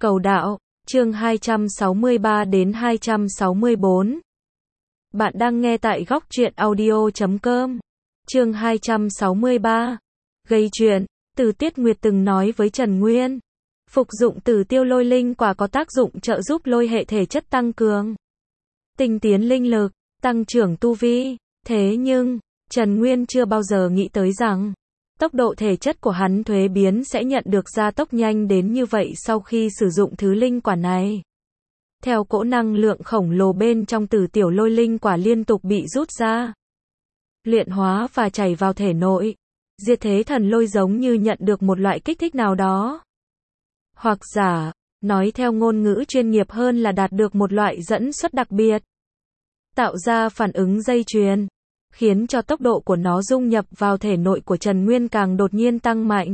Cầu đạo, chương 263 đến 264. Bạn đang nghe tại góc truyện audio.com. Chương 263. Gây chuyện, Từ Tiết Nguyệt từng nói với Trần Nguyên. Phục dụng Tử Tiêu Lôi Linh quả có tác dụng trợ giúp lôi hệ thể chất tăng cường, tinh tiến linh lực, tăng trưởng tu vi. Thế nhưng, Trần Nguyên chưa bao giờ nghĩ tới rằng tốc độ thể chất của hắn thuế biến sẽ nhận được gia tốc nhanh đến như vậy sau khi sử dụng thứ linh quả này. Theo cỗ năng lượng khổng lồ bên trong Tử Tiểu Lôi Linh quả liên tục bị rút ra, luyện hóa và chảy vào thể nội, Diệt Thế Thần Lôi giống như nhận được một loại kích thích nào đó. Hoặc giả, nói theo ngôn ngữ chuyên nghiệp hơn là đạt được một loại dẫn xuất đặc biệt, tạo ra phản ứng dây chuyền, khiến cho tốc độ của nó dung nhập vào thể nội của Trần Nguyên càng đột nhiên tăng mạnh.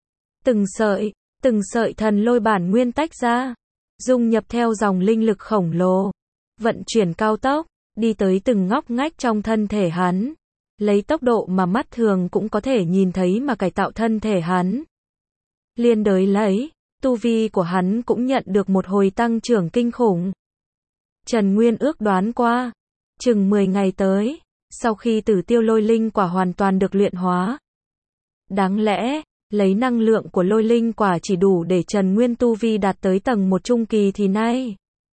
Từng sợi thần lôi bản nguyên tách ra, dung nhập theo dòng linh lực khổng lồ, vận chuyển cao tốc, đi tới từng ngóc ngách trong thân thể hắn, lấy tốc độ mà mắt thường cũng có thể nhìn thấy mà cải tạo thân thể hắn. Liên đới lấy, tu vi của hắn cũng nhận được một hồi tăng trưởng kinh khủng. Trần Nguyên ước đoán qua, chừng 10 ngày tới, sau khi Tử Tiêu Lôi Linh quả hoàn toàn được luyện hóa, đáng lẽ, lấy năng lượng của lôi linh quả chỉ đủ để Trần Nguyên tu vi đạt tới tầng 1 trung kỳ thì nay,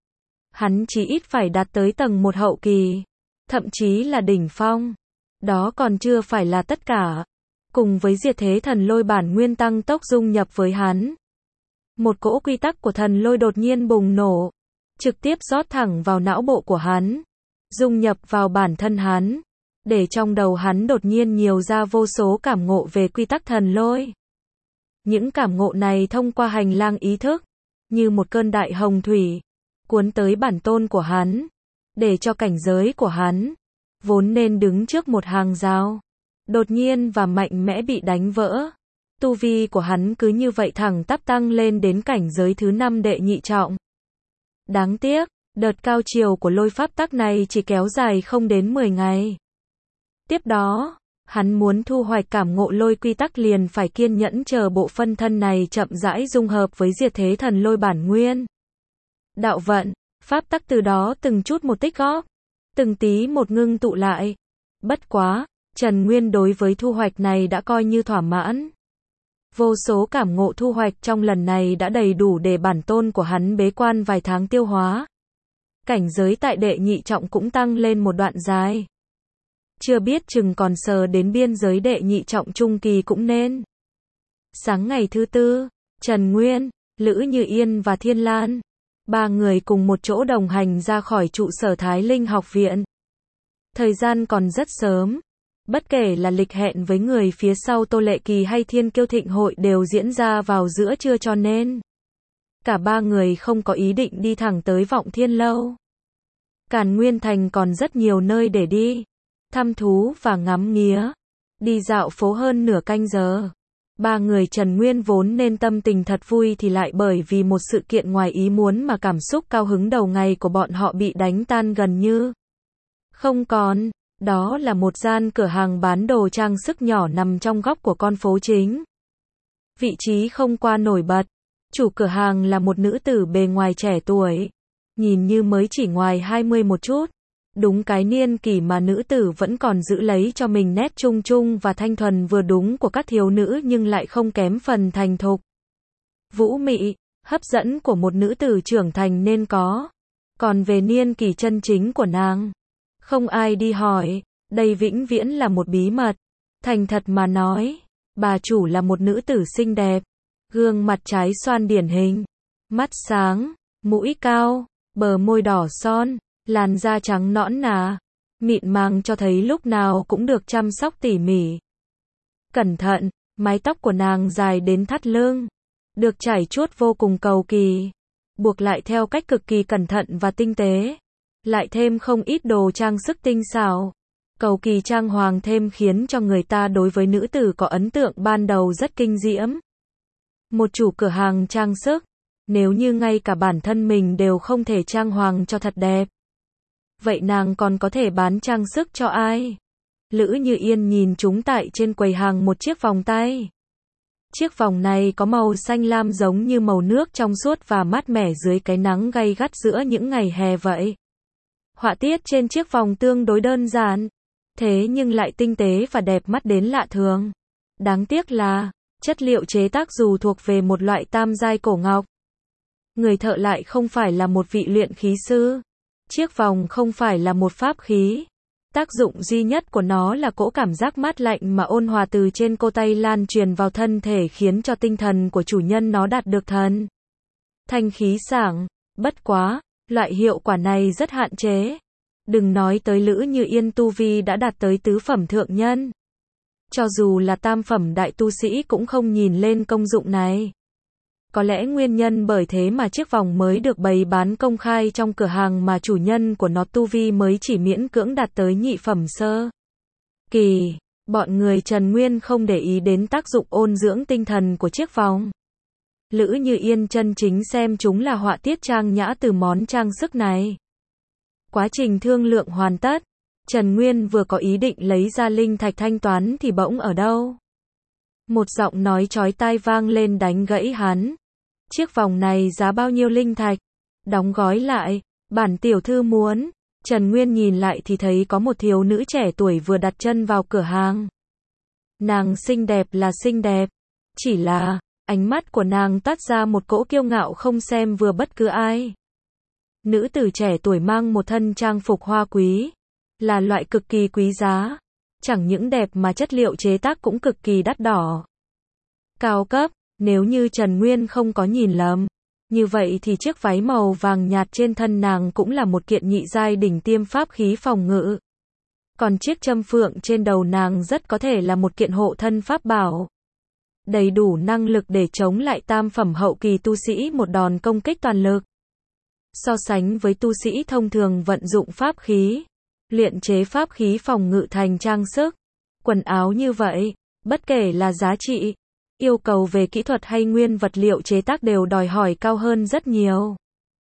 hắn chỉ ít phải đạt tới tầng 1 hậu kỳ, thậm chí là đỉnh phong. Đó còn chưa phải là tất cả. Cùng với Diệt Thế Thần Lôi bản nguyên tăng tốc dung nhập với hắn, một cỗ quy tắc của thần lôi đột nhiên bùng nổ, trực tiếp rót thẳng vào não bộ của hắn, dung nhập vào bản thân hắn, để trong đầu hắn đột nhiên nhiều ra vô số cảm ngộ về quy tắc thần lôi. Những cảm ngộ này thông qua hành lang ý thức, như một cơn đại hồng thủy, cuốn tới bản tôn của hắn, để cho cảnh giới của hắn, vốn nên đứng trước một hàng rào, đột nhiên và mạnh mẽ bị đánh vỡ. Tu vi của hắn cứ như vậy thẳng tắp tăng lên đến cảnh giới thứ 5 đệ nhị trọng. Đáng tiếc, đợt cao chiều của lôi pháp tắc này chỉ kéo dài không đến 10 ngày. Tiếp đó, hắn muốn thu hoạch cảm ngộ lôi quy tắc liền phải kiên nhẫn chờ bộ phân thân này chậm rãi dung hợp với Diệt Thế Thần Lôi bản nguyên. Đạo vận, pháp tắc từ đó từng chút một tích góp, từng tí một ngưng tụ lại. Bất quá, Trần Nguyên đối với thu hoạch này đã coi như thỏa mãn. Vô số cảm ngộ thu hoạch trong lần này đã đầy đủ để bản tôn của hắn bế quan vài tháng tiêu hóa. Cảnh giới tại đệ nhị trọng cũng tăng lên một đoạn dài. Chưa biết chừng còn sờ đến biên giới đệ nhị trọng trung kỳ cũng nên. Sáng ngày thứ tư, Trần Nguyên, Lữ Như Yên và Thiên Lan, ba người cùng một chỗ đồng hành ra khỏi trụ sở Thái Linh học viện. Thời gian còn rất sớm. Bất kể là lịch hẹn với người phía sau Tô Lệ Kỳ hay Thiên Kiêu Thịnh hội đều diễn ra vào giữa trưa cho nên cả ba người không có ý định đi thẳng tới Vọng Thiên Lâu. Càn Nguyên Thành còn rất nhiều nơi để đi, thăm thú và ngắm nghía. Đi dạo phố hơn nửa canh giờ, ba người Trần Nguyên vốn nên tâm tình thật vui thì lại bởi vì một sự kiện ngoài ý muốn mà cảm xúc cao hứng đầu ngày của bọn họ bị đánh tan gần như không còn. Đó là một gian cửa hàng bán đồ trang sức nhỏ nằm trong góc của con phố chính. Vị trí không qua nổi bật. Chủ cửa hàng là một nữ tử bề ngoài trẻ tuổi, nhìn như mới chỉ ngoài 20 một chút. Đúng cái niên kỷ mà nữ tử vẫn còn giữ lấy cho mình nét trung trung và thanh thuần vừa đúng của các thiếu nữ nhưng lại không kém phần thành thục. Vũ mị, hấp dẫn của một nữ tử trưởng thành nên có. Còn về niên kỷ chân chính của nàng, không ai đi hỏi, đây vĩnh viễn là một bí mật. Thành thật mà nói, bà chủ là một nữ tử xinh đẹp, gương mặt trái xoan điển hình, mắt sáng, mũi cao, bờ môi đỏ son, làn da trắng nõn nà, mịn màng cho thấy lúc nào cũng được chăm sóc tỉ mỉ. Cẩn thận, mái tóc của nàng dài đến thắt lưng, được chải chuốt vô cùng cầu kỳ, buộc lại theo cách cực kỳ cẩn thận và tinh tế. Lại thêm không ít đồ trang sức tinh xảo, cầu kỳ trang hoàng thêm khiến cho người ta đối với nữ tử có ấn tượng ban đầu rất kinh diễm. Một chủ cửa hàng trang sức, nếu như ngay cả bản thân mình đều không thể trang hoàng cho thật đẹp, vậy nàng còn có thể bán trang sức cho ai? Lữ Như Yên nhìn chúng tại trên quầy hàng một chiếc vòng tay. Chiếc vòng này có màu xanh lam giống như màu nước trong suốt và mát mẻ dưới cái nắng gay gắt giữa những ngày hè vậy. Họa tiết trên chiếc vòng tương đối đơn giản, thế nhưng lại tinh tế và đẹp mắt đến lạ thường. Đáng tiếc là, chất liệu chế tác dù thuộc về một loại tam giai cổ ngọc. Người thợ lại không phải là một vị luyện khí sư. Chiếc vòng không phải là một pháp khí. Tác dụng duy nhất của nó là cỗ cảm giác mát lạnh mà ôn hòa từ trên cô tay lan truyền vào thân thể khiến cho tinh thần của chủ nhân nó đạt được thần thanh khí sảng. Bất quá, loại hiệu quả này rất hạn chế. Đừng nói tới Lữ Như Yên tu vi đã đạt tới tứ phẩm thượng nhân. Cho dù là tam phẩm đại tu sĩ cũng không nhìn lên công dụng này. Có lẽ nguyên nhân bởi thế mà chiếc vòng mới được bày bán công khai trong cửa hàng mà chủ nhân của nó tu vi mới chỉ miễn cưỡng đạt tới nhị phẩm sơ kỳ. Bọn người Trần Nguyên không để ý đến tác dụng ôn dưỡng tinh thần của chiếc vòng. Lữ Như Yên chân chính xem chúng là họa tiết trang nhã từ món trang sức này. Quá trình thương lượng hoàn tất, Trần Nguyên vừa có ý định lấy ra linh thạch thanh toán thì bỗng ở đâu? Một giọng nói chói tai vang lên đánh gãy hắn. Chiếc vòng này giá bao nhiêu linh thạch? Đóng gói lại, bản tiểu thư muốn. Trần Nguyên nhìn lại thì thấy có một thiếu nữ trẻ tuổi vừa đặt chân vào cửa hàng. Nàng xinh đẹp là xinh đẹp, chỉ là, ánh mắt của nàng toát ra một cỗ kiêu ngạo không xem vừa bất cứ ai. Nữ tử trẻ tuổi mang một thân trang phục hoa quý, là loại cực kỳ quý giá. Chẳng những đẹp mà chất liệu chế tác cũng cực kỳ đắt đỏ. Cao cấp, nếu như Trần Nguyên không có nhìn lầm. Như vậy thì chiếc váy màu vàng nhạt trên thân nàng cũng là một kiện nhị giai đỉnh tiêm pháp khí phòng ngự. Còn chiếc châm phượng trên đầu nàng rất có thể là một kiện hộ thân pháp bảo. Đầy đủ năng lực để chống lại tam phẩm hậu kỳ tu sĩ một đòn công kích toàn lực. So sánh với tu sĩ thông thường vận dụng pháp khí, luyện chế pháp khí phòng ngự thành trang sức, quần áo như vậy, bất kể là giá trị, yêu cầu về kỹ thuật hay nguyên vật liệu chế tác đều đòi hỏi cao hơn rất nhiều.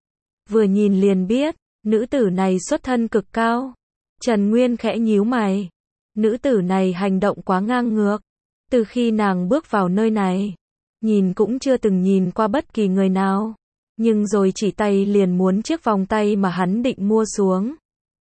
Vừa nhìn liền biết, nữ tử này xuất thân cực cao. Trần Nguyên khẽ nhíu mày. Nữ tử này hành động quá ngang ngược. Từ khi nàng bước vào nơi này, nhìn cũng chưa từng nhìn qua bất kỳ người nào. Nhưng rồi chỉ tay liền muốn chiếc vòng tay mà hắn định mua xuống.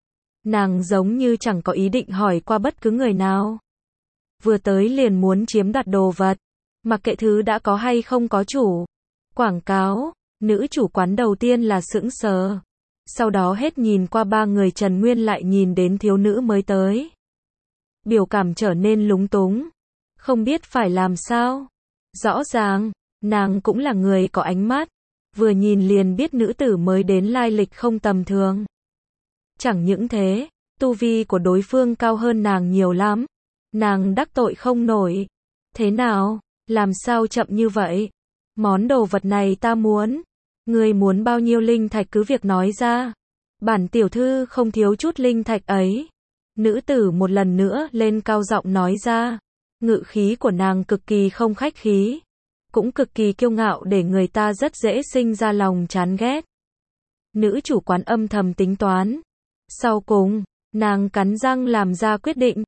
Nàng giống như chẳng có ý định hỏi qua bất cứ người nào. Vừa tới liền muốn chiếm đoạt đồ vật. Mặc kệ thứ đã có hay không có chủ. Quảng cáo, nữ chủ quán đầu tiên là sững sờ. Sau đó hết nhìn qua ba người Trần Nguyên lại nhìn đến thiếu nữ mới tới. Biểu cảm trở nên lúng túng. Không biết phải làm sao. Rõ ràng, nàng cũng là người có ánh mắt. Vừa nhìn liền biết nữ tử mới đến lai lịch không tầm thường. Chẳng những thế, tu vi của đối phương cao hơn nàng nhiều lắm. Nàng đắc tội không nổi. Thế nào? Làm sao chậm như vậy? Món đồ vật này ta muốn. Ngươi muốn bao nhiêu linh thạch cứ việc nói ra. Bản tiểu thư không thiếu chút linh thạch ấy. Nữ tử một lần nữa lên cao giọng nói ra. Ngự khí của nàng cực kỳ không khách khí. Cũng cực kỳ kiêu ngạo để người ta rất dễ sinh ra lòng chán ghét. Nữ chủ quán âm thầm tính toán. Sau cùng, nàng cắn răng làm ra quyết định.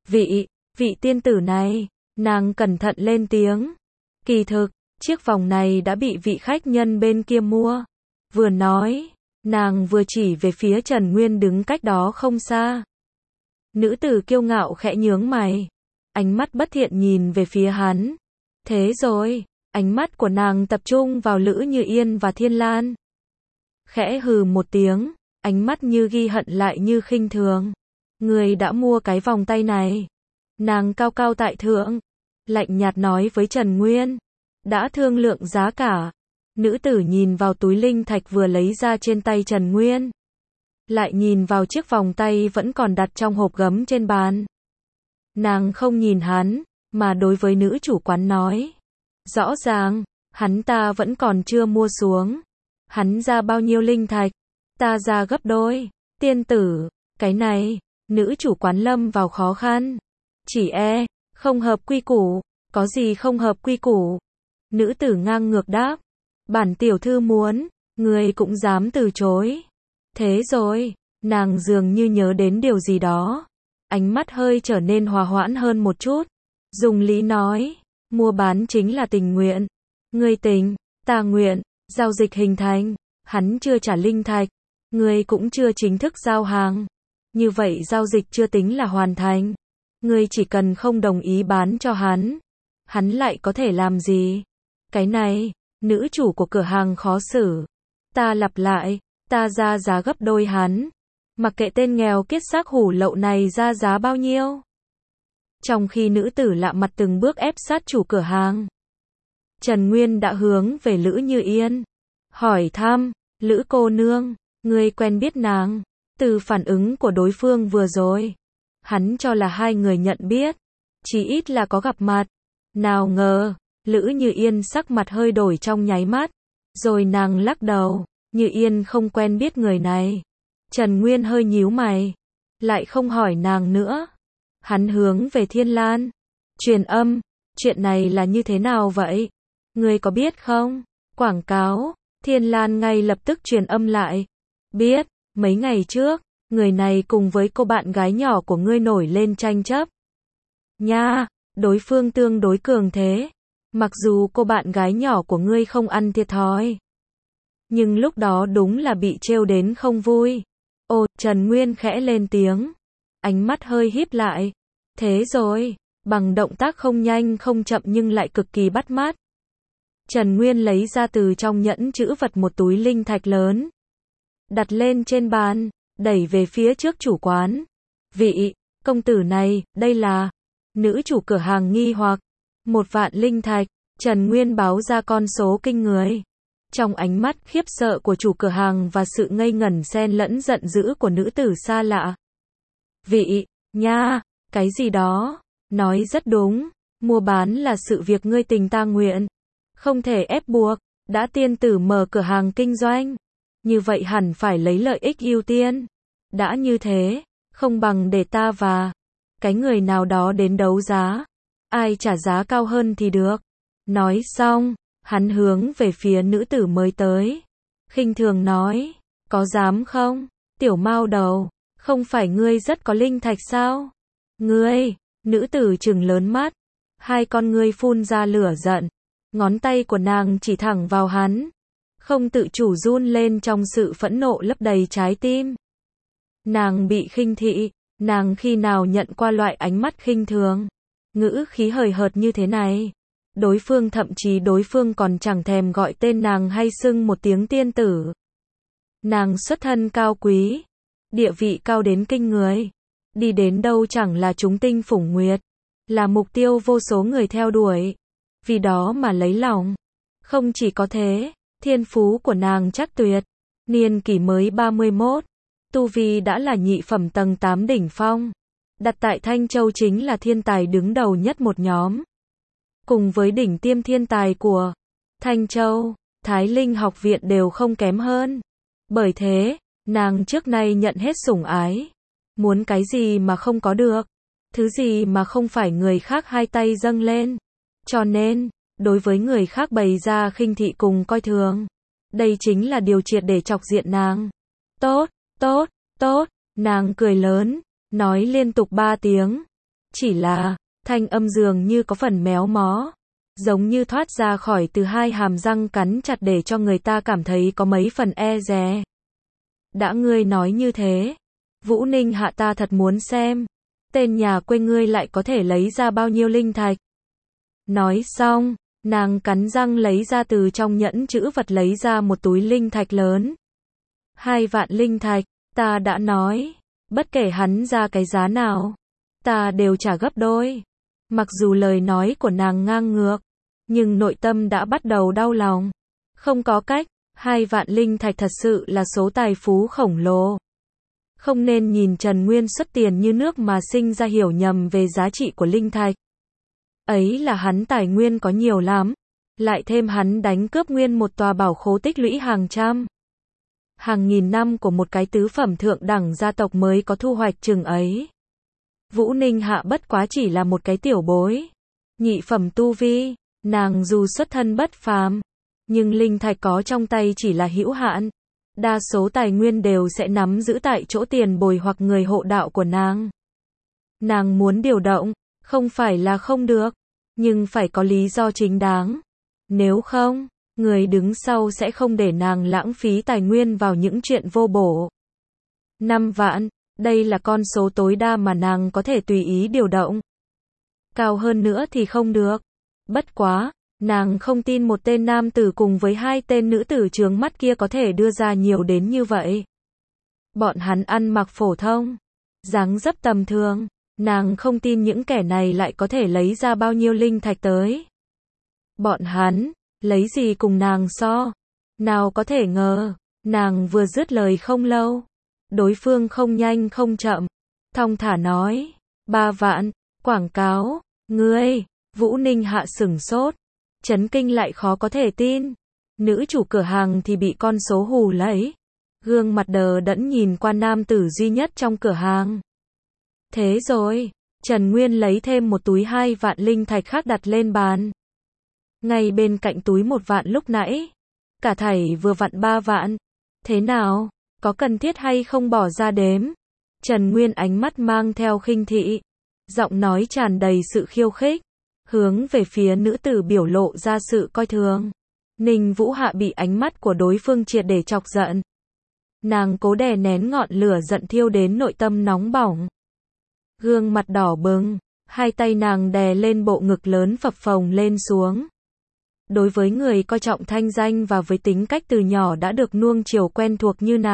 Vị tiên tử này, nàng cẩn thận lên tiếng. Kỳ thực, chiếc vòng này đã bị vị khách nhân bên kia mua. Vừa nói, nàng vừa chỉ về phía Trần Nguyên đứng cách đó không xa. Nữ tử kiêu ngạo khẽ nhướng mày. Ánh mắt bất thiện nhìn về phía hắn. Thế rồi, ánh mắt của nàng tập trung vào Lữ Như Yên và Thiên Lan. Khẽ hừ một tiếng, ánh mắt như ghi hận lại như khinh thường. Người đã mua cái vòng tay này. Nàng cao cao tại thượng, lạnh nhạt nói với Trần Nguyên. Đã thương lượng giá cả. Nữ tử nhìn vào túi linh thạch vừa lấy ra trên tay Trần Nguyên. Lại nhìn vào chiếc vòng tay vẫn còn đặt trong hộp gấm trên bàn. Nàng không nhìn hắn, mà đối với nữ chủ quán nói. Rõ ràng, hắn ta vẫn còn chưa mua xuống. Hắn ra bao nhiêu linh thạch? Ta ra gấp đôi. Tiên tử, cái này, nữ chủ quán lâm vào khó khăn. Chỉ không hợp quy củ. Có gì không hợp quy củ? Nữ tử ngang ngược đáp. Bản tiểu thư muốn, người cũng dám từ chối. Thế rồi, nàng dường như nhớ đến điều gì đó. Ánh mắt hơi trở nên hòa hoãn hơn một chút. Dùng lý nói, Mua bán chính là tình nguyện. Ngươi tình, ta nguyện, giao dịch hình thành, hắn chưa trả linh thạch, ngươi cũng chưa chính thức giao hàng. Như vậy giao dịch chưa tính là hoàn thành. Ngươi chỉ cần không đồng ý bán cho hắn lại có thể làm gì? Cái này, nữ chủ của cửa hàng khó xử. Ta lặp lại, ta ra giá gấp đôi hắn. Mặc kệ tên nghèo kiết xác hủ lậu này ra giá bao nhiêu. Trong khi nữ tử lạ mặt từng bước ép sát chủ cửa hàng, Trần Nguyên đã hướng về Lữ Như Yên. Hỏi thăm, Lữ cô nương, ngươi quen biết nàng? Từ phản ứng của đối phương vừa rồi, hắn cho là hai người nhận biết, chí ít là có gặp mặt. Nào ngờ, Lữ Như Yên sắc mặt hơi đổi trong nháy mắt, rồi nàng lắc đầu, Như Yên không quen biết người này. Trần Nguyên hơi nhíu mày, lại không hỏi nàng nữa. Hắn hướng về Thiên Lan, truyền âm, chuyện này là như thế nào vậy? Ngươi có biết không? Quảng cáo. Thiên Lan ngay lập tức truyền âm lại. Biết, mấy ngày trước, người này cùng với cô bạn gái nhỏ của ngươi nổi lên tranh chấp. Nha, đối phương tương đối cường thế. Mặc dù cô bạn gái nhỏ của ngươi không ăn thiệt thòi, nhưng lúc đó đúng là bị trêu đến không vui. Ồ, Trần Nguyên khẽ lên tiếng, ánh mắt hơi híp lại. Thế rồi, bằng động tác không nhanh không chậm nhưng lại cực kỳ bắt mắt, Trần Nguyên lấy ra từ trong nhẫn trữ vật một túi linh thạch lớn, đặt lên trên bàn, đẩy về phía trước chủ quán. Vị công tử này, đây là... Nữ chủ cửa hàng nghi hoặc. 1.000.000 linh thạch. Trần Nguyên báo ra con số kinh người. Trong ánh mắt khiếp sợ của chủ cửa hàng và sự ngây ngẩn xen lẫn giận dữ của nữ tử xa lạ. Vị, nha, cái gì đó, nói rất đúng, mua bán là sự việc ngươi tình ta nguyện, không thể ép buộc, đã tiên tử mở cửa hàng kinh doanh, như vậy hẳn phải lấy lợi ích ưu tiên. Đã như thế, không bằng để ta và cái người nào đó đến đấu giá, ai trả giá cao hơn thì được. Nói xong, hắn hướng về phía nữ tử mới tới, khinh thường nói, có dám không, tiểu mao đầu, không phải ngươi rất có linh thạch sao? Ngươi, nữ tử trừng lớn mắt, hai con ngươi phun ra lửa giận, ngón tay của nàng chỉ thẳng vào hắn, không tự chủ run lên trong sự phẫn nộ lấp đầy trái tim. Nàng bị khinh thị, nàng khi nào nhận qua loại ánh mắt khinh thường, ngữ khí hời hợt như thế này. Đối phương còn chẳng thèm gọi tên nàng hay xưng một tiếng tiên tử. Nàng xuất thân cao quý, địa vị cao đến kinh người, đi đến đâu chẳng là chúng tinh phủng nguyệt, là mục tiêu vô số người theo đuổi, vì đó mà lấy lòng. Không chỉ có thế, thiên phú của nàng chắc tuyệt, niên kỷ mới 31, tu vi đã là nhị phẩm tầng 8 đỉnh phong, đặt tại Thanh Châu chính là thiên tài đứng đầu nhất một nhóm. Cùng với đỉnh tiêm thiên tài của Thanh Châu, Thái Linh học viện đều không kém hơn. Bởi thế, nàng trước nay nhận hết sủng ái. Muốn cái gì mà không có được, thứ gì mà không phải người khác hai tay dâng lên. Cho nên, đối với người khác bày ra khinh thị cùng coi thường, đây chính là điều triệt để chọc diện nàng. Tốt, tốt, tốt, nàng cười lớn, nói liên tục 3 tiếng. Chỉ là, thanh âm dường như có phần méo mó, giống như thoát ra khỏi từ hai hàm răng cắn chặt để cho người ta cảm thấy có mấy phần e dè. Đã ngươi nói như thế, Vũ Ninh hạ ta thật muốn xem, tên nhà quê ngươi lại có thể lấy ra bao nhiêu linh thạch. Nói xong, nàng cắn răng lấy ra từ trong nhẫn trữ vật lấy ra một túi linh thạch lớn. 2.000.000 linh thạch, ta đã nói, bất kể hắn ra cái giá nào, ta đều trả gấp đôi. Mặc dù lời nói của nàng ngang ngược, nhưng nội tâm đã bắt đầu đau lòng. Không có cách, 2.000.000 linh thạch thật sự là số tài phú khổng lồ. Không nên nhìn Trần Nguyên xuất tiền như nước mà sinh ra hiểu nhầm về giá trị của linh thạch. Ấy là hắn tài nguyên có nhiều lắm, lại thêm hắn đánh cướp nguyên một tòa bảo khố tích lũy hàng trăm, hàng nghìn năm của một cái tứ phẩm thượng đẳng gia tộc mới có thu hoạch chừng ấy. Vũ Ninh hạ bất quá chỉ là một cái tiểu bối, nhị phẩm tu vi, nàng dù xuất thân bất phàm, nhưng linh thạch có trong tay chỉ là hữu hạn, đa số tài nguyên đều sẽ nắm giữ tại chỗ tiền bồi hoặc người hộ đạo của nàng. Nàng muốn điều động, không phải là không được, nhưng phải có lý do chính đáng. Nếu không, người đứng sau sẽ không để nàng lãng phí tài nguyên vào những chuyện vô bổ. 5 vạn, đây là con số tối đa mà nàng có thể tùy ý điều động. Cao hơn nữa thì không được. Bất quá, nàng không tin một tên nam tử cùng với 2 tên nữ tử chướng mắt kia có thể đưa ra nhiều đến như vậy. Bọn hắn ăn mặc phổ thông, dáng dấp tầm thường, nàng không tin những kẻ này lại có thể lấy ra bao nhiêu linh thạch tới. Bọn hắn, lấy gì cùng nàng so? Nào có thể ngờ, nàng vừa dứt lời không lâu. Đối phương không nhanh không chậm, thong thả nói, 3 vạn, quảng cáo, ngươi, Vũ Ninh Hạ sửng sốt, chấn kinh lại khó có thể tin. Nữ chủ cửa hàng thì bị con số hù lấy, gương mặt đờ đẫn nhìn qua nam tử duy nhất trong cửa hàng. Thế rồi, Trần Nguyên lấy thêm một túi 2 vạn linh thạch khác đặt lên bàn. Ngay bên cạnh túi 1 vạn lúc nãy, cả thảy vừa vặn 3 vạn. Thế nào, có cần thiết hay không bỏ ra đếm? Trần Nguyên ánh mắt mang theo khinh thị, giọng nói tràn đầy sự khiêu khích, hướng về phía nữ tử biểu lộ ra sự coi thường. Ninh Vũ Hạ bị ánh mắt của đối phương triệt để chọc giận. Nàng cố đè nén ngọn lửa giận thiêu đến nội tâm nóng bỏng. Gương mặt đỏ bừng, 2 tay nàng đè lên bộ ngực lớn phập phồng lên xuống. Đối với người coi trọng thanh danh và với tính cách từ nhỏ đã được nuông chiều quen thuộc như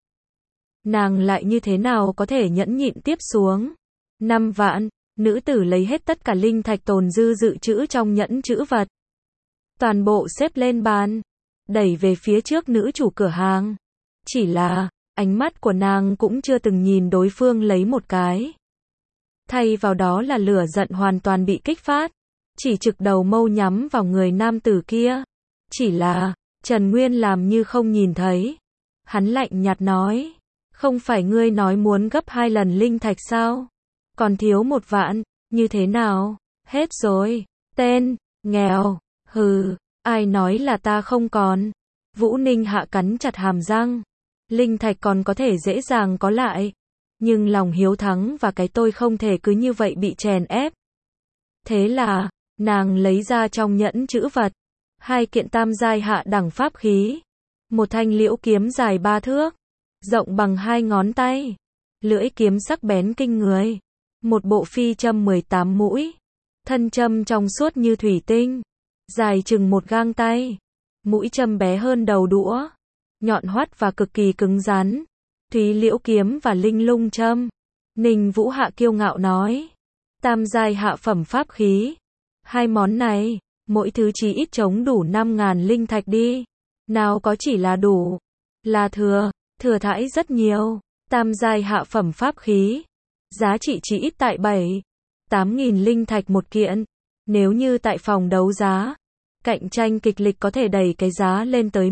nàng lại như thế nào có thể nhẫn nhịn tiếp xuống. 5 vạn, nữ tử lấy hết tất cả linh thạch tồn dư dự trữ trong nhẫn trữ vật. Toàn bộ xếp lên bàn, đẩy về phía trước nữ chủ cửa hàng. Chỉ là, ánh mắt của nàng cũng chưa từng nhìn đối phương lấy một cái. Thay vào đó là lửa giận hoàn toàn bị kích phát. Chỉ trực đầu mâu nhắm vào người nam tử kia. Chỉ là, Trần Nguyên làm như không nhìn thấy. Hắn lạnh nhạt nói, không phải ngươi nói muốn gấp 2 lần linh thạch sao? Còn thiếu 1 vạn, như thế nào? Hết rồi, tên, nghèo, hừ, ai nói là ta không còn? Vũ Ninh Hạ cắn chặt hàm răng. Linh thạch còn có thể dễ dàng có lại. Nhưng lòng hiếu thắng và cái tôi không thể cứ như vậy bị chèn ép. Thế là, nàng lấy ra trong nhẫn trữ vật 2 kiện tam giai hạ đẳng pháp khí, một thanh liễu kiếm dài 3 thước, rộng bằng 2 ngón tay, lưỡi kiếm sắc bén kinh người, một bộ phi châm 18 mũi, thân châm trong suốt như thủy tinh, dài chừng 1 gang tay, mũi châm bé hơn đầu đũa, nhọn hoắt và cực kỳ cứng rắn. Thúy liễu kiếm và linh lung châm. Ninh Vũ Hạ kiêu ngạo nói, tam giai hạ phẩm pháp khí. 2 món này, mỗi thứ chí ít chống đủ 5.000 linh thạch đi. Nào có chỉ là đủ, là thừa thãi rất nhiều. Tam giai hạ phẩm pháp khí, giá trị chỉ ít tại 7-8.000 linh thạch một kiện. Nếu như tại phòng đấu giá, cạnh tranh kịch liệt có thể đẩy cái giá lên tới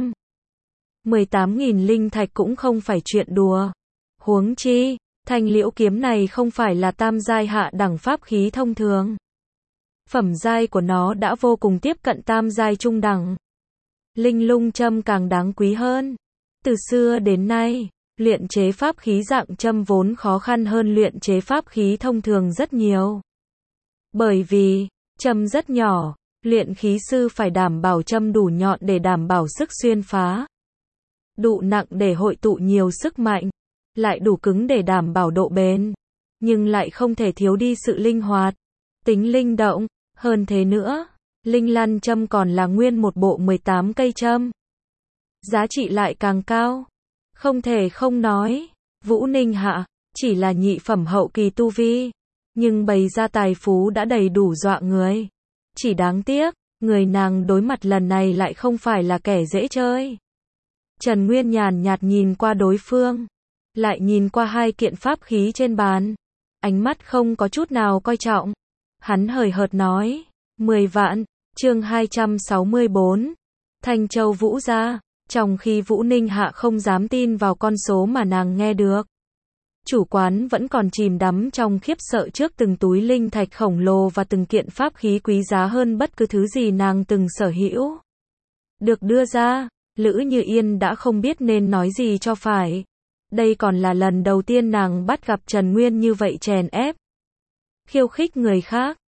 18.000 linh thạch cũng không phải chuyện đùa. Huống chi, thanh liễu kiếm này không phải là tam giai hạ đẳng pháp khí thông thường. Phẩm giai của nó đã vô cùng tiếp cận tam giai trung đẳng. Linh lung châm càng đáng quý hơn. Từ xưa đến nay, luyện chế pháp khí dạng châm vốn khó khăn hơn luyện chế pháp khí thông thường rất nhiều. Bởi vì, châm rất nhỏ, luyện khí sư phải đảm bảo châm đủ nhọn để đảm bảo sức xuyên phá. Đủ nặng để hội tụ nhiều sức mạnh, lại đủ cứng để đảm bảo độ bền, nhưng lại không thể thiếu đi sự linh hoạt, tính linh động. Hơn thế nữa, linh lăn châm còn là nguyên một bộ 18 cây châm. Giá trị lại càng cao. Không thể không nói, Vũ Ninh Hạ chỉ là nhị phẩm hậu kỳ tu vi, nhưng bày ra tài phú đã đầy đủ dọa người. Chỉ đáng tiếc, người nàng đối mặt lần này lại không phải là kẻ dễ chơi. Trần Nguyên nhàn nhạt nhìn qua đối phương, lại nhìn qua 2 kiện pháp khí trên bàn, ánh mắt không có chút nào coi trọng. Hắn hời hợt nói, 10 vạn, chương 264, Thanh Châu Vũ gia, trong khi Vũ Ninh Hạ không dám tin vào con số mà nàng nghe được. Chủ quán vẫn còn chìm đắm trong khiếp sợ trước từng túi linh thạch khổng lồ và từng kiện pháp khí quý giá hơn bất cứ thứ gì nàng từng sở hữu. Được đưa ra, Lữ Như Yên đã không biết nên nói gì cho phải. Đây còn là lần đầu tiên nàng bắt gặp Trần Nguyên như vậy chèn ép, khiêu khích người khác.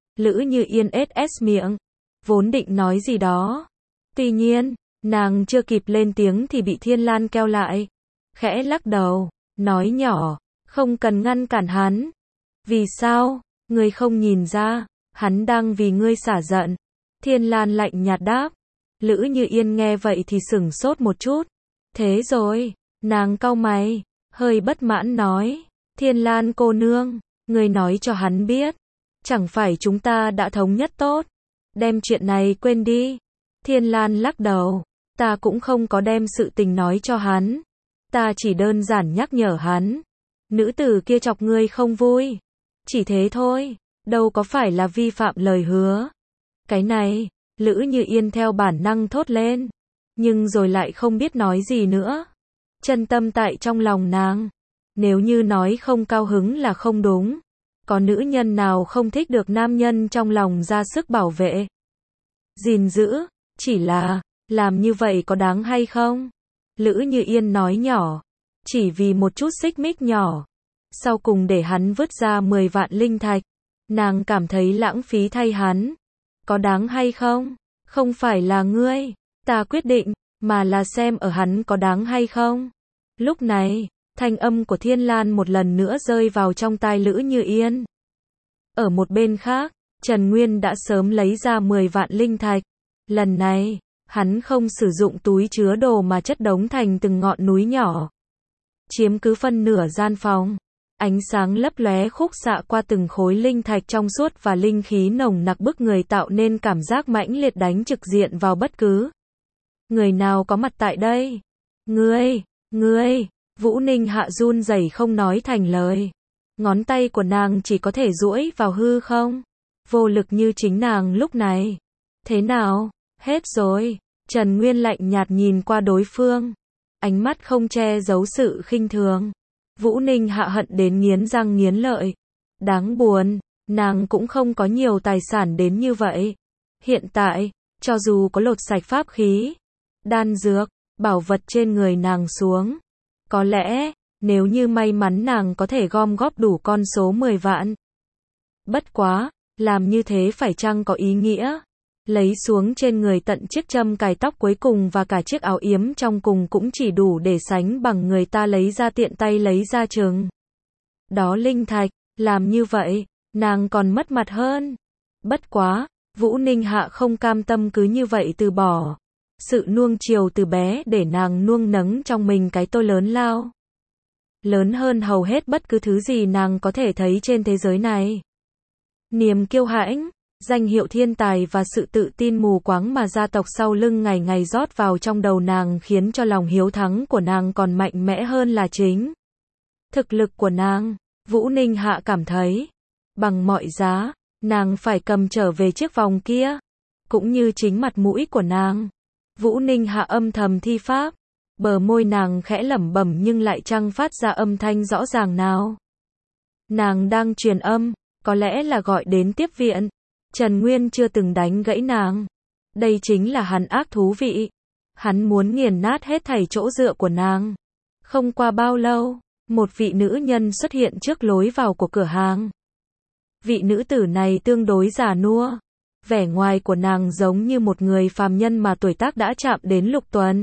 Lữ Như Yên ss miệng, vốn định nói gì đó. Tuy nhiên, nàng chưa kịp lên tiếng thì bị Thiên Lan kêu lại. Khẽ lắc đầu, nói nhỏ, không cần ngăn cản hắn. Vì sao, ngươi không nhìn ra, hắn đang vì ngươi xả giận. Thiên Lan lạnh nhạt đáp. Lữ Như Yên nghe vậy thì sửng sốt một chút. Thế rồi, nàng cau mày, hơi bất mãn nói. Thiên Lan cô nương, ngươi nói cho hắn biết. Chẳng phải chúng ta đã thống nhất tốt. Đem chuyện này quên đi. Thiên Lan lắc đầu. Ta cũng không có đem sự tình nói cho hắn. Ta chỉ đơn giản nhắc nhở hắn. Nữ tử kia chọc ngươi không vui. Chỉ thế thôi. Đâu có phải là vi phạm lời hứa. Cái này, Lữ Như Yên theo bản năng thốt lên. Nhưng rồi lại không biết nói gì nữa. Chân tâm tại trong lòng nàng. Nếu như nói không cao hứng là không đúng. Có nữ nhân nào không thích được nam nhân trong lòng ra sức bảo vệ, gìn giữ, chỉ là, làm như vậy có đáng hay không? Lữ Như Yên nói nhỏ, chỉ vì một chút xích mích nhỏ, sau cùng để hắn vứt ra 10 vạn linh thạch, nàng cảm thấy lãng phí thay hắn. Có đáng hay không? Không phải là ngươi, ta quyết định, mà là xem ở hắn có đáng hay không. Lúc này, thanh âm của Thiên Lan một lần nữa rơi vào trong tai Lữ Như Yên. Ở một bên khác, Trần Nguyên đã sớm lấy ra 10 vạn linh thạch. Lần này, hắn không sử dụng túi chứa đồ mà chất đống thành từng ngọn núi nhỏ. Chiếm cứ phân nửa gian phòng. Ánh sáng lấp lóe khúc xạ qua từng khối linh thạch trong suốt và linh khí nồng nặc bức người tạo nên cảm giác mãnh liệt đánh trực diện vào bất cứ người nào có mặt tại đây. Ngươi, Vũ Ninh Hạ run rẩy không nói thành lời. Ngón tay của nàng chỉ có thể duỗi vào hư không. Vô lực như chính nàng lúc này. Thế nào? Hết rồi. Trần Nguyên lạnh nhạt nhìn qua đối phương. Ánh mắt không che giấu sự khinh thường. Vũ Ninh Hạ hận đến nghiến răng nghiến lợi. Đáng buồn, nàng cũng không có nhiều tài sản đến như vậy. Hiện tại, cho dù có lột sạch pháp khí, đan dược, bảo vật trên người nàng xuống. Có lẽ, nếu như may mắn nàng có thể gom góp đủ con số 10 vạn. Bất quá, làm như thế phải chăng có ý nghĩa? Lấy xuống trên người tận chiếc châm cài tóc cuối cùng và cả chiếc áo yếm trong cùng cũng chỉ đủ để sánh bằng người ta lấy ra tiện tay lấy ra chừng. Đó linh thạch, làm như vậy, nàng còn mất mặt hơn. Bất quá, Vũ Ninh Hạ không cam tâm cứ như vậy từ bỏ. Sự nuông chiều từ bé để nàng nuông nấng trong mình cái tôi lớn lao. Lớn hơn hầu hết bất cứ thứ gì nàng có thể thấy trên thế giới này. Niềm kiêu hãnh, danh hiệu thiên tài và sự tự tin mù quáng mà gia tộc sau lưng ngày ngày rót vào trong đầu nàng khiến cho lòng hiếu thắng của nàng còn mạnh mẽ hơn là chính thực lực của nàng. Vũ Ninh Hạ cảm thấy, bằng mọi giá, nàng phải cầm trở về chiếc vòng kia, cũng như chính mặt mũi của nàng. Vũ Ninh Hạ âm thầm thi pháp, bờ môi nàng khẽ lẩm bẩm nhưng lại chẳng phát ra âm thanh rõ ràng nào. Nàng đang truyền âm, có lẽ là gọi đến tiếp viện. Trần Nguyên chưa từng đánh gãy nàng. Đây chính là hắn ác thú vị. Hắn muốn nghiền nát hết thảy chỗ dựa của nàng. Không qua bao lâu, một vị nữ nhân xuất hiện trước lối vào của cửa hàng. Vị nữ tử này tương đối già nua. Vẻ ngoài của nàng giống như một người phàm nhân mà tuổi tác đã chạm đến lục tuần.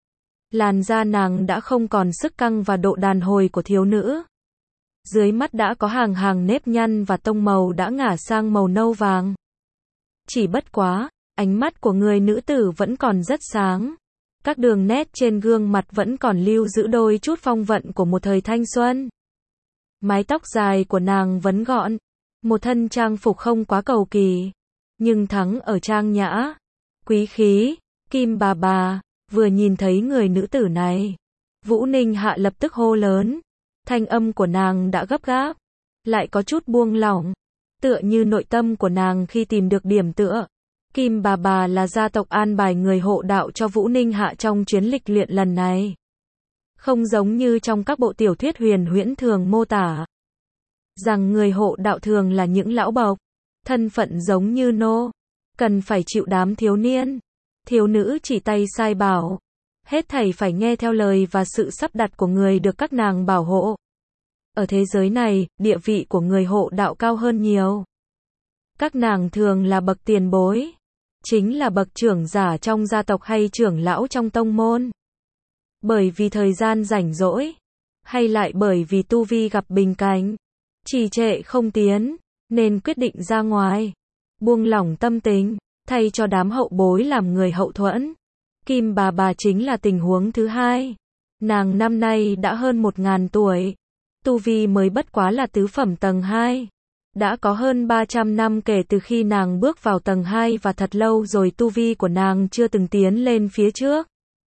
Làn da nàng đã không còn sức căng và độ đàn hồi của thiếu nữ. Dưới mắt đã có hàng hàng nếp nhăn và tông màu đã ngả sang màu nâu vàng. Chỉ bất quá, ánh mắt của người nữ tử vẫn còn rất sáng. Các đường nét trên gương mặt vẫn còn lưu giữ đôi chút phong vận của một thời thanh xuân. Mái tóc dài của nàng vấn gọn. Một thân trang phục không quá cầu kỳ. Nhưng thắng ở trang nhã, quý khí, Kim bà, vừa nhìn thấy người nữ tử này. Vũ Ninh Hạ lập tức hô lớn. Thanh âm của nàng đã gấp gáp, lại có chút buông lỏng, tựa như nội tâm của nàng khi tìm được điểm tựa. Kim bà là gia tộc an bài người hộ đạo cho Vũ Ninh Hạ trong chuyến lịch luyện lần này. Không giống như trong các bộ tiểu thuyết huyền huyễn thường mô tả, rằng người hộ đạo thường là những lão bộc, thân phận giống như nô, cần phải chịu đám thiếu niên, thiếu nữ chỉ tay sai bảo. Hết thảy phải nghe theo lời và sự sắp đặt của người được các nàng bảo hộ. Ở thế giới này, địa vị của người hộ đạo cao hơn nhiều. Các nàng thường là bậc tiền bối, chính là bậc trưởng giả trong gia tộc hay trưởng lão trong tông môn. Bởi vì thời gian rảnh rỗi, hay lại bởi vì tu vi gặp bình cảnh, trì trệ không tiến, nên quyết định ra ngoài, buông lỏng tâm tình, thay cho đám hậu bối làm người hậu thuẫn. Kim bà chính là tình huống thứ hai. Nàng năm nay đã hơn 1000 tuổi, tu vi mới bất quá là tứ phẩm tầng 2. Đã có hơn 300 năm kể từ khi nàng bước vào tầng 2 và thật lâu rồi tu vi của nàng chưa từng tiến lên phía trước.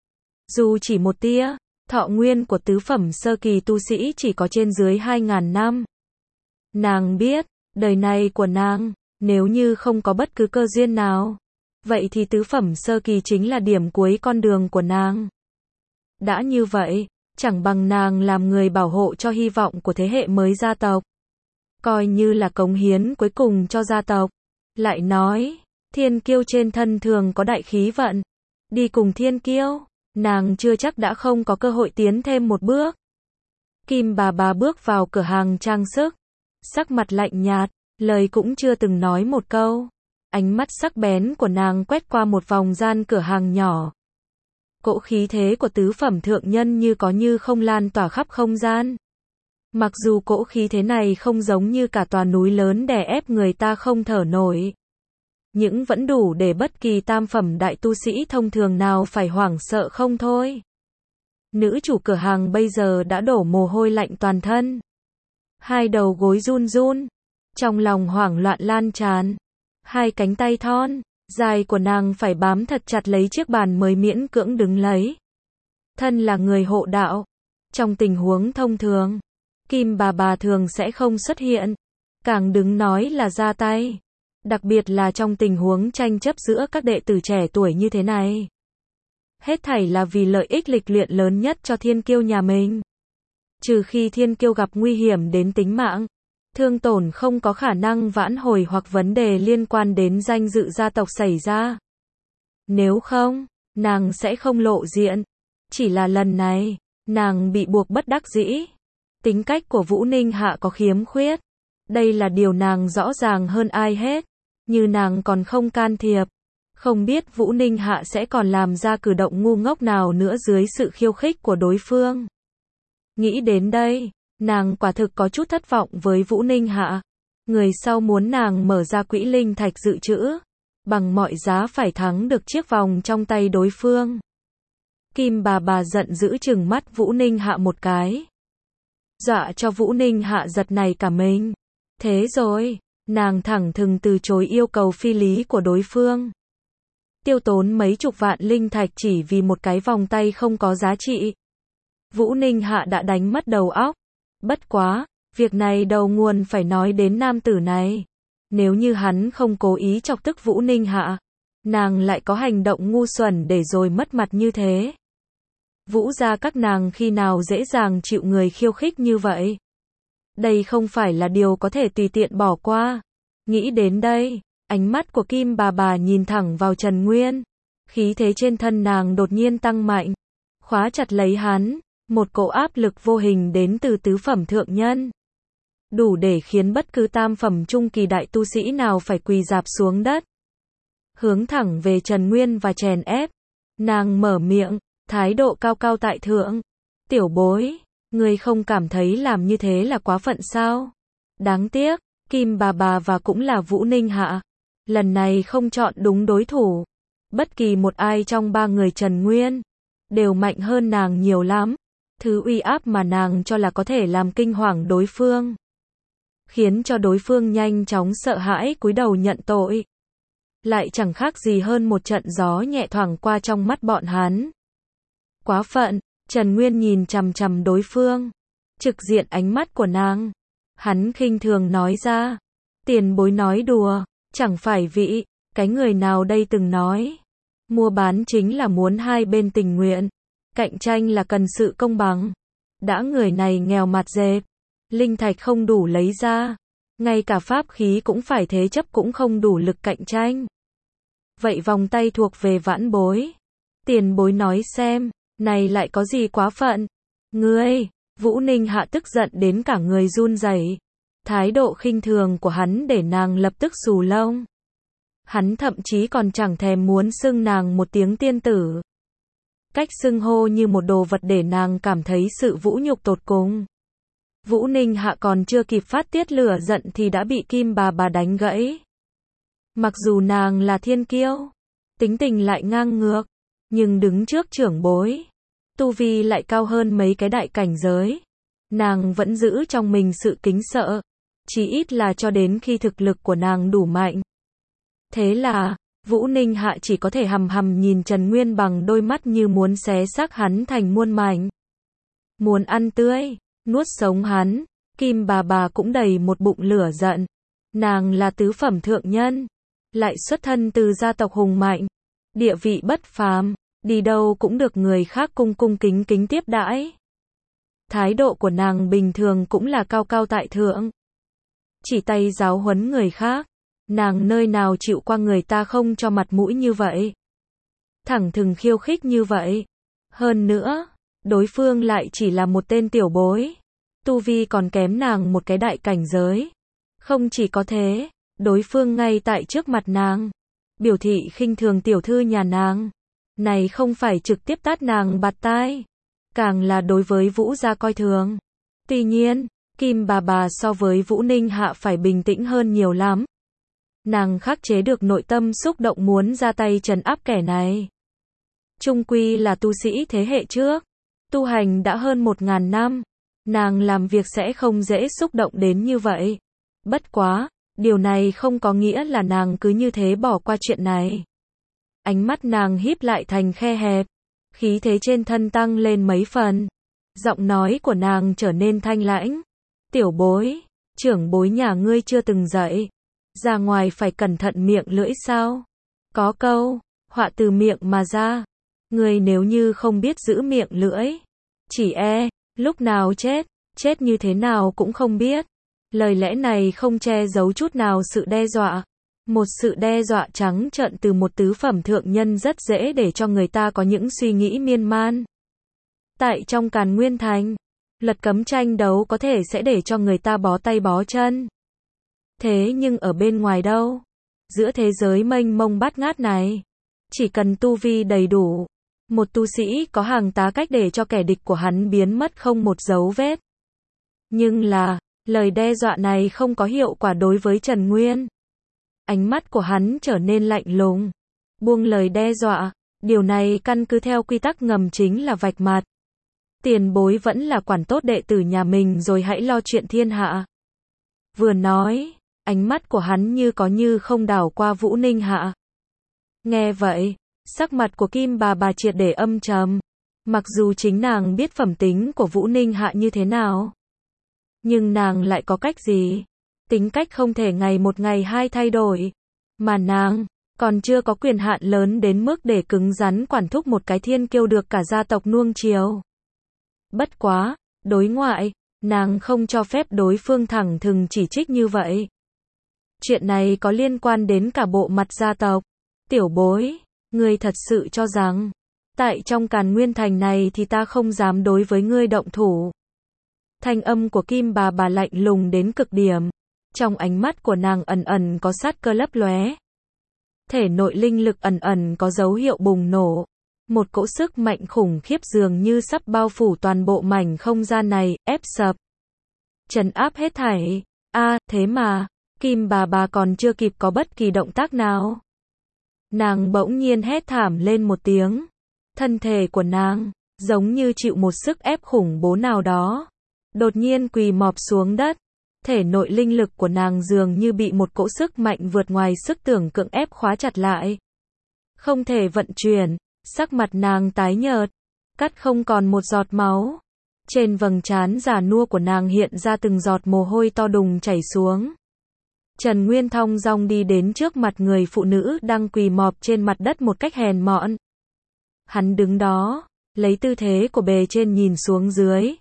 Dù chỉ một tia, thọ nguyên của tứ phẩm sơ kỳ tu sĩ chỉ có trên dưới 2000 năm. Nàng biết, đời này của nàng, nếu như không có bất cứ cơ duyên nào, vậy thì tứ phẩm sơ kỳ chính là điểm cuối con đường của nàng. Đã như vậy, chẳng bằng nàng làm người bảo hộ cho hy vọng của thế hệ mới gia tộc. Coi như là cống hiến cuối cùng cho gia tộc. Lại nói, thiên kiêu trên thân thường có đại khí vận. Đi cùng thiên kiêu, nàng chưa chắc đã không có cơ hội tiến thêm một bước. Kim bà bước vào cửa hàng trang sức, sắc mặt lạnh nhạt, lời cũng chưa từng nói một câu. Ánh mắt sắc bén của nàng quét qua một vòng gian cửa hàng nhỏ. Cỗ khí thế của tứ phẩm thượng nhân như có như không lan tỏa khắp không gian. Mặc dù cỗ khí thế này không giống như cả tòa núi lớn đè ép người ta không thở nổi, nhưng vẫn đủ để bất kỳ tam phẩm đại tu sĩ thông thường nào phải hoảng sợ không thôi. Nữ chủ cửa hàng bây giờ đã đổ mồ hôi lạnh toàn thân. Hai đầu gối run run, trong lòng hoảng loạn lan tràn. Hai cánh tay thon, dài của nàng phải bám thật chặt lấy chiếc bàn mới miễn cưỡng đứng lấy. Thân là người hộ đạo, trong tình huống thông thường, Kim bà thường sẽ không xuất hiện, càng đừng nói là ra tay. Đặc biệt là trong tình huống tranh chấp giữa các đệ tử trẻ tuổi như thế này. Hết thảy là vì lợi ích lịch luyện lớn nhất cho thiên kiêu nhà mình. Trừ khi thiên kiêu gặp nguy hiểm đến tính mạng, thương tổn không có khả năng vãn hồi hoặc vấn đề liên quan đến danh dự gia tộc xảy ra. Nếu không, nàng sẽ không lộ diện. Chỉ là lần này, nàng bị buộc bất đắc dĩ. Tính cách của Vũ Ninh Hạ có khiếm khuyết. Đây là điều nàng rõ ràng hơn ai hết. Như nàng còn không can thiệp, không biết Vũ Ninh Hạ sẽ còn làm ra cử động ngu ngốc nào nữa dưới sự khiêu khích của đối phương. Nghĩ đến đây, nàng quả thực có chút thất vọng với Vũ Ninh Hạ. Người sau muốn nàng mở ra quỹ linh thạch dự trữ, bằng mọi giá phải thắng được chiếc vòng trong tay đối phương. Kim bà giận dữ trừng mắt Vũ Ninh Hạ một cái, dọa cho Vũ Ninh Hạ giật nảy cả mình. Thế rồi, nàng thẳng thừng từ chối yêu cầu phi lý của đối phương. Tiêu tốn mấy chục vạn linh thạch chỉ vì một cái vòng tay không có giá trị. Vũ Ninh Hạ đã đánh mất đầu óc. Bất quá, việc này đầu nguồn phải nói đến nam tử này. Nếu như hắn không cố ý chọc tức Vũ Ninh Hạ, nàng lại có hành động ngu xuẩn để rồi mất mặt như thế. Vũ gia các nàng khi nào dễ dàng chịu người khiêu khích như vậy? Đây không phải là điều có thể tùy tiện bỏ qua. Nghĩ đến đây, ánh mắt của Kim bà nhìn thẳng vào Trần Nguyên. Khí thế trên thân nàng đột nhiên tăng mạnh, khóa chặt lấy hắn, một cỗ áp lực vô hình đến từ tứ phẩm thượng nhân. Đủ để khiến bất cứ tam phẩm trung kỳ đại tu sĩ nào phải quỳ rạp xuống đất. Hướng thẳng về Trần Nguyên và chèn ép. Nàng mở miệng, thái độ cao cao tại thượng. Tiểu bối, ngươi không cảm thấy làm như thế là quá phận sao? Đáng tiếc, Kim bà và cũng là Vũ Ninh Hạ. Lần này không chọn đúng đối thủ. Bất kỳ một ai trong ba người Trần Nguyên đều mạnh hơn nàng nhiều lắm. Thứ uy áp mà nàng cho là có thể làm kinh hoàng đối phương, khiến cho đối phương nhanh chóng sợ hãi cúi đầu nhận tội. Lại chẳng khác gì hơn một trận gió nhẹ thoảng qua trong mắt bọn hắn. Quá phận, Trần Nguyên nhìn chằm chằm đối phương, trực diện ánh mắt của nàng. Hắn khinh thường nói ra, tiền bối nói đùa, chẳng phải vị, cái người nào đây từng nói. Mua bán chính là muốn hai bên tình nguyện, cạnh tranh là cần sự công bằng. Đã người này nghèo mặt dẹp, linh thạch không đủ lấy ra, ngay cả pháp khí cũng phải thế chấp cũng không đủ lực cạnh tranh. Vậy vòng tay thuộc về vãn bối. Tiền bối nói xem, này lại có gì quá phận? Ngươi, Vũ Ninh Hạ tức giận đến cả người run rẩy. Thái độ khinh thường của hắn để nàng lập tức xù lông. Hắn thậm chí còn chẳng thèm muốn xưng nàng một tiếng tiên tử. Cách xưng hô như một đồ vật để nàng cảm thấy sự vũ nhục tột cùng. Vũ Ninh Hạ còn chưa kịp phát tiết lửa giận thì đã bị Kim bà đánh gãy. Mặc dù nàng là thiên kiêu, tính tình lại ngang ngược, nhưng đứng trước trưởng bối, tu vi lại cao hơn mấy cái đại cảnh giới. Nàng vẫn giữ trong mình sự kính sợ, chỉ ít là cho đến khi thực lực của nàng đủ mạnh. Thế là, Vũ Ninh Hạ chỉ có thể hầm hầm nhìn Trần Nguyên bằng đôi mắt như muốn xé xác hắn thành muôn mảnh. Muốn ăn tươi, nuốt sống hắn. Kim bà cũng đầy một bụng lửa giận. Nàng là tứ phẩm thượng nhân, lại xuất thân từ gia tộc hùng mạnh, địa vị bất phàm, đi đâu cũng được người khác cung cung kính kính tiếp đãi. Thái độ của nàng bình thường cũng là cao cao tại thượng, chỉ tay giáo huấn người khác. Nàng nơi nào chịu qua người ta không cho mặt mũi như vậy, thẳng thừng khiêu khích như vậy. Hơn nữa, đối phương lại chỉ là một tên tiểu bối, tu vi còn kém nàng một cái đại cảnh giới. Không chỉ có thế, đối phương ngay tại trước mặt nàng, biểu thị khinh thường tiểu thư nhà nàng. Này không phải trực tiếp tát nàng bạt tai, càng là đối với Vũ gia coi thường. Tuy nhiên, Kim bà so với Vũ Ninh Hạ phải bình tĩnh hơn nhiều lắm. Nàng khắc chế được nội tâm xúc động muốn ra tay trấn áp kẻ này. Chung quy là tu sĩ thế hệ trước, tu hành đã hơn 1000 năm, nàng làm việc sẽ không dễ xúc động đến như vậy. Bất quá, điều này không có nghĩa là nàng cứ như thế bỏ qua chuyện này. Ánh mắt nàng híp lại thành khe hẹp, khí thế trên thân tăng lên mấy phần. Giọng nói của nàng trở nên thanh lãnh. Tiểu bối, trưởng bối nhà ngươi chưa từng dạy, ra ngoài phải cẩn thận miệng lưỡi sao? Có câu, họa từ miệng mà ra. Ngươi nếu như không biết giữ miệng lưỡi, chỉ lúc nào chết như thế nào cũng không biết. Lời lẽ này không che giấu chút nào sự đe dọa. Một sự đe dọa trắng trợn từ một tứ phẩm thượng nhân rất dễ để cho người ta có những suy nghĩ miên man. Tại trong Càn Nguyên Thành, luật cấm tranh đấu có thể sẽ để cho người ta bó tay bó chân. Thế nhưng ở bên ngoài đâu? Giữa thế giới mênh mông bát ngát này, chỉ cần tu vi đầy đủ, một tu sĩ có hàng tá cách để cho kẻ địch của hắn biến mất không một dấu vết. Nhưng là, lời đe dọa này không có hiệu quả đối với Trần Nguyên. Ánh mắt của hắn trở nên lạnh lùng, buông lời đe dọa. Điều này căn cứ theo quy tắc ngầm chính là vạch mặt. Tiền bối vẫn là quản tốt đệ tử nhà mình rồi hãy lo chuyện thiên hạ. Vừa nói, ánh mắt của hắn như có như không đảo qua Vũ Ninh Hạ. Nghe vậy, sắc mặt của Kim bà triệt để âm trầm. Mặc dù chính nàng biết phẩm tính của Vũ Ninh Hạ như thế nào, nhưng nàng lại có cách gì? Tính cách không thể ngày một ngày hai thay đổi. Mà nàng còn chưa có quyền hạn lớn đến mức để cứng rắn quản thúc một cái thiên kiêu được cả gia tộc nuông chiều. Bất quá, đối ngoại, nàng không cho phép đối phương thẳng thừng chỉ trích như vậy. Chuyện này có liên quan đến cả bộ mặt gia tộc. Tiểu bối, ngươi thật sự cho rằng, tại trong Càn Nguyên Thành này thì ta không dám đối với ngươi động thủ. Thanh âm của Kim bà lạnh lùng đến cực điểm. Trong ánh mắt của nàng ẩn ẩn có sát cơ lấp lóe. Thể nội linh lực ẩn ẩn có dấu hiệu bùng nổ. Một cỗ sức mạnh khủng khiếp dường như sắp bao phủ toàn bộ mảnh không gian này, ép sập, trấn áp hết thảy. Thế mà, Kim bà còn chưa kịp có bất kỳ động tác nào, nàng bỗng nhiên hét thảm lên một tiếng. Thân thể của nàng, giống như chịu một sức ép khủng bố nào đó, đột nhiên quỳ mọp xuống đất. Thể nội linh lực của nàng dường như bị một cỗ sức mạnh vượt ngoài sức tưởng cưỡng ép khóa chặt lại. Không thể vận chuyển, sắc mặt nàng tái nhợt, cắt không còn một giọt máu. Trên vầng trán già nua của nàng hiện ra từng giọt mồ hôi to đùng chảy xuống. Trần Nguyên thong dong đi đến trước mặt người phụ nữ đang quỳ mọp trên mặt đất một cách hèn mọn. Hắn đứng đó, lấy tư thế của bề trên nhìn xuống dưới.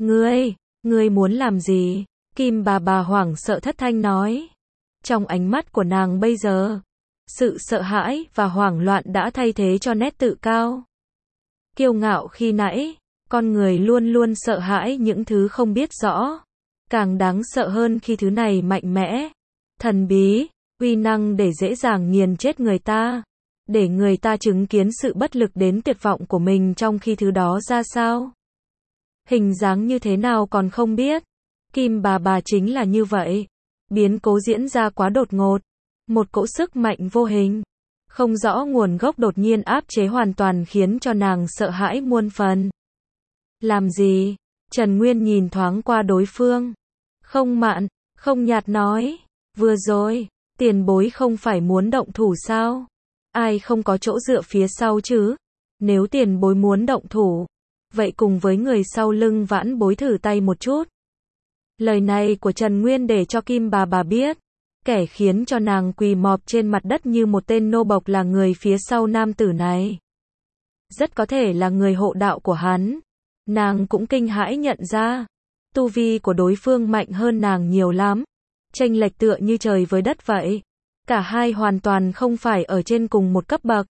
Ngươi muốn làm gì? Kim bà hoảng sợ thất thanh nói. Trong ánh mắt của nàng bây giờ, sự sợ hãi và hoảng loạn đã thay thế cho nét tự cao. Kiêu ngạo khi nãy, con người luôn luôn sợ hãi những thứ không biết rõ. Càng đáng sợ hơn khi thứ này mạnh mẽ, thần bí, uy năng để dễ dàng nghiền chết người ta, để người ta chứng kiến sự bất lực đến tuyệt vọng của mình trong khi thứ đó ra sao. Hình dáng như thế nào còn không biết. Kim bà chính là như vậy. Biến cố diễn ra quá đột ngột. Một cỗ sức mạnh vô hình, không rõ nguồn gốc đột nhiên áp chế hoàn toàn khiến cho nàng sợ hãi muôn phần. Làm gì? Trần Nguyên nhìn thoáng qua đối phương. Không mặn, không nhạt nói. Vừa rồi, tiền bối không phải muốn động thủ sao? Ai không có chỗ dựa phía sau chứ? Nếu tiền bối muốn động thủ, vậy cùng với người sau lưng vãn bối thử tay một chút. Lời này của Trần Nguyên để cho Kim bà biết. Kẻ khiến cho nàng quỳ mọp trên mặt đất như một tên nô bộc là người phía sau nam tử này. Rất có thể là người hộ đạo của hắn. Nàng cũng kinh hãi nhận ra. Tu vi của đối phương mạnh hơn nàng nhiều lắm. Chênh lệch tựa như trời với đất vậy. Cả hai hoàn toàn không phải ở trên cùng một cấp bậc.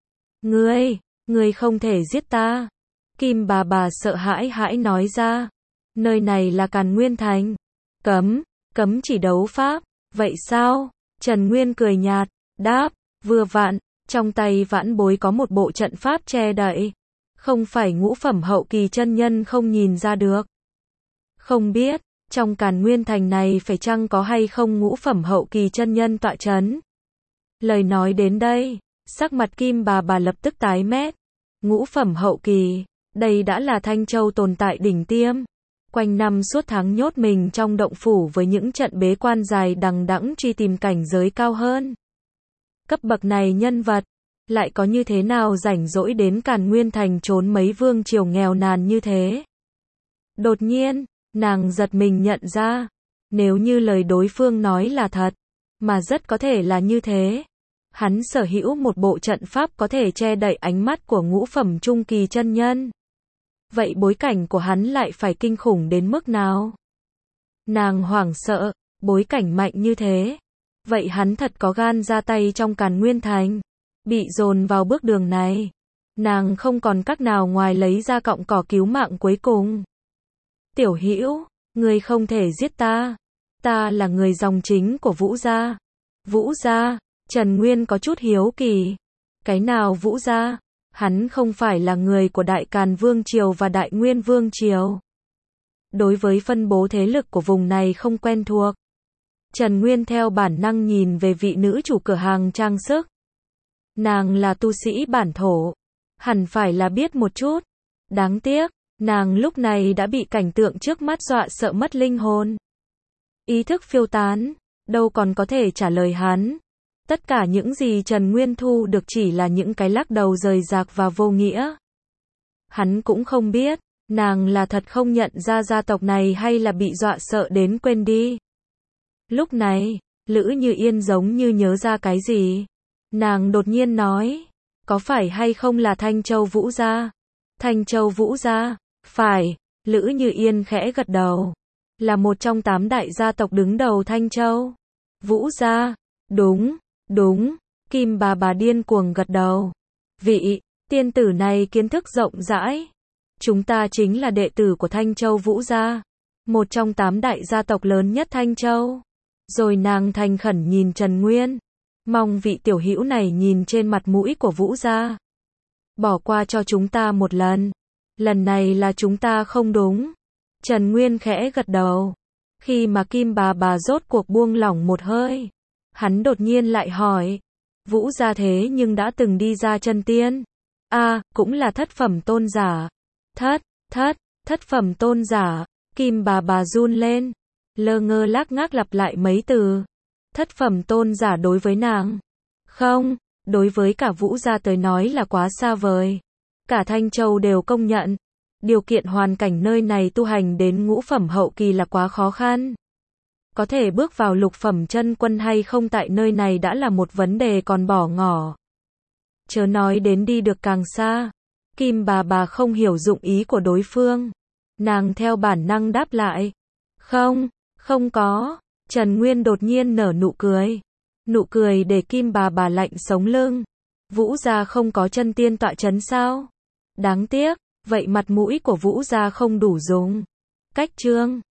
Ngươi không thể giết ta. Kim bà sợ hãi nói ra. Nơi này là Càn Nguyên Thành. Cấm chỉ đấu pháp. Vậy sao? Trần Nguyên cười nhạt, đáp, vừa vặn, trong tay vãn bối có một bộ trận pháp che đậy. Không phải ngũ phẩm hậu kỳ chân nhân không nhìn ra được. Không biết, trong Càn Nguyên Thành này phải chăng có hay không ngũ phẩm hậu kỳ chân nhân tọa chấn. Lời nói đến đây, sắc mặt Kim bà lập tức tái mét. Ngũ phẩm hậu kỳ, đây đã là Thanh Châu tồn tại đỉnh tiêm. Quanh năm suốt tháng nhốt mình trong động phủ với những trận bế quan dài đằng đẵng truy tìm cảnh giới cao hơn. Cấp bậc này nhân vật, lại có như thế nào rảnh rỗi đến Càn Nguyên Thành trốn mấy vương triều nghèo nàn như thế. Đột nhiên, nàng giật mình nhận ra, nếu như lời đối phương nói là thật, mà rất có thể là như thế. Hắn sở hữu một bộ trận pháp có thể che đậy ánh mắt của ngũ phẩm trung kỳ chân nhân. Vậy bối cảnh của hắn lại phải kinh khủng đến mức nào? Nàng hoảng sợ, bối cảnh mạnh như thế. Vậy hắn thật có gan ra tay trong Càn Nguyên Thành. Bị dồn vào bước đường này. Nàng không còn cách nào ngoài lấy ra cọng cỏ cứu mạng cuối cùng. Tiểu Hữu, ngươi không thể giết ta. Ta là người dòng chính của Vũ gia. Vũ gia? Trần Nguyên có chút hiếu kỳ. Cái nào Vũ gia? Hắn không phải là người của Đại Càn Vương Triều và Đại Nguyên Vương Triều. Đối với phân bố thế lực của vùng này không quen thuộc. Trần Nguyên theo bản năng nhìn về vị nữ chủ cửa hàng trang sức. Nàng là tu sĩ bản thổ. Hẳn phải là biết một chút. Đáng tiếc, nàng lúc này đã bị cảnh tượng trước mắt dọa sợ mất linh hồn. Ý thức phiêu tán, đâu còn có thể trả lời hắn. Tất cả những gì Trần Nguyên thu được chỉ là những cái lắc đầu rời rạc và vô nghĩa. Hắn cũng không biết, nàng là thật không nhận ra gia tộc này hay là bị dọa sợ đến quên đi. Lúc này, Lữ Như Yên giống như nhớ ra cái gì. Nàng đột nhiên nói, có phải hay không là Thanh Châu Vũ gia? Thanh Châu Vũ gia? Phải, Lữ Như Yên khẽ gật đầu. Là một trong 8 đại gia tộc đứng đầu Thanh Châu. Vũ gia? Đúng, Kim bà điên cuồng gật đầu. Vị tiên tử này kiến thức rộng rãi. Chúng ta chính là đệ tử của Thanh Châu Vũ gia, một trong 8 đại gia tộc lớn nhất Thanh Châu. Rồi nàng thành khẩn nhìn Trần Nguyên, mong vị tiểu hữu này nhìn trên mặt mũi của Vũ gia. Bỏ qua cho chúng ta một lần. Lần này là chúng ta không đúng. Trần Nguyên khẽ gật đầu. Khi mà Kim bà rốt cuộc buông lỏng một hơi, hắn đột nhiên lại hỏi, Vũ gia thế nhưng đã từng đi ra chân tiên. Cũng là thất phẩm tôn giả. Thất phẩm tôn giả. Kim bà run lên, lơ ngơ lác ngác lặp lại mấy từ. Thất phẩm tôn giả đối với nàng. Không, đối với cả Vũ gia tới nói là quá xa vời. Cả Thanh Châu đều công nhận. Điều kiện hoàn cảnh nơi này tu hành đến ngũ phẩm hậu kỳ là quá khó khăn. Có thể bước vào lục phẩm chân quân hay không tại nơi này đã là một vấn đề còn bỏ ngỏ. Chớ nói đến đi được càng xa. Kim bà không hiểu dụng ý của đối phương. Nàng theo bản năng đáp lại. Không có. Trần Nguyên đột nhiên nở nụ cười. Nụ cười để Kim bà lạnh sống lưng. Vũ gia không có chân tiên tọa chấn sao? Đáng tiếc, vậy mặt mũi của Vũ gia không đủ dùng. Cách chương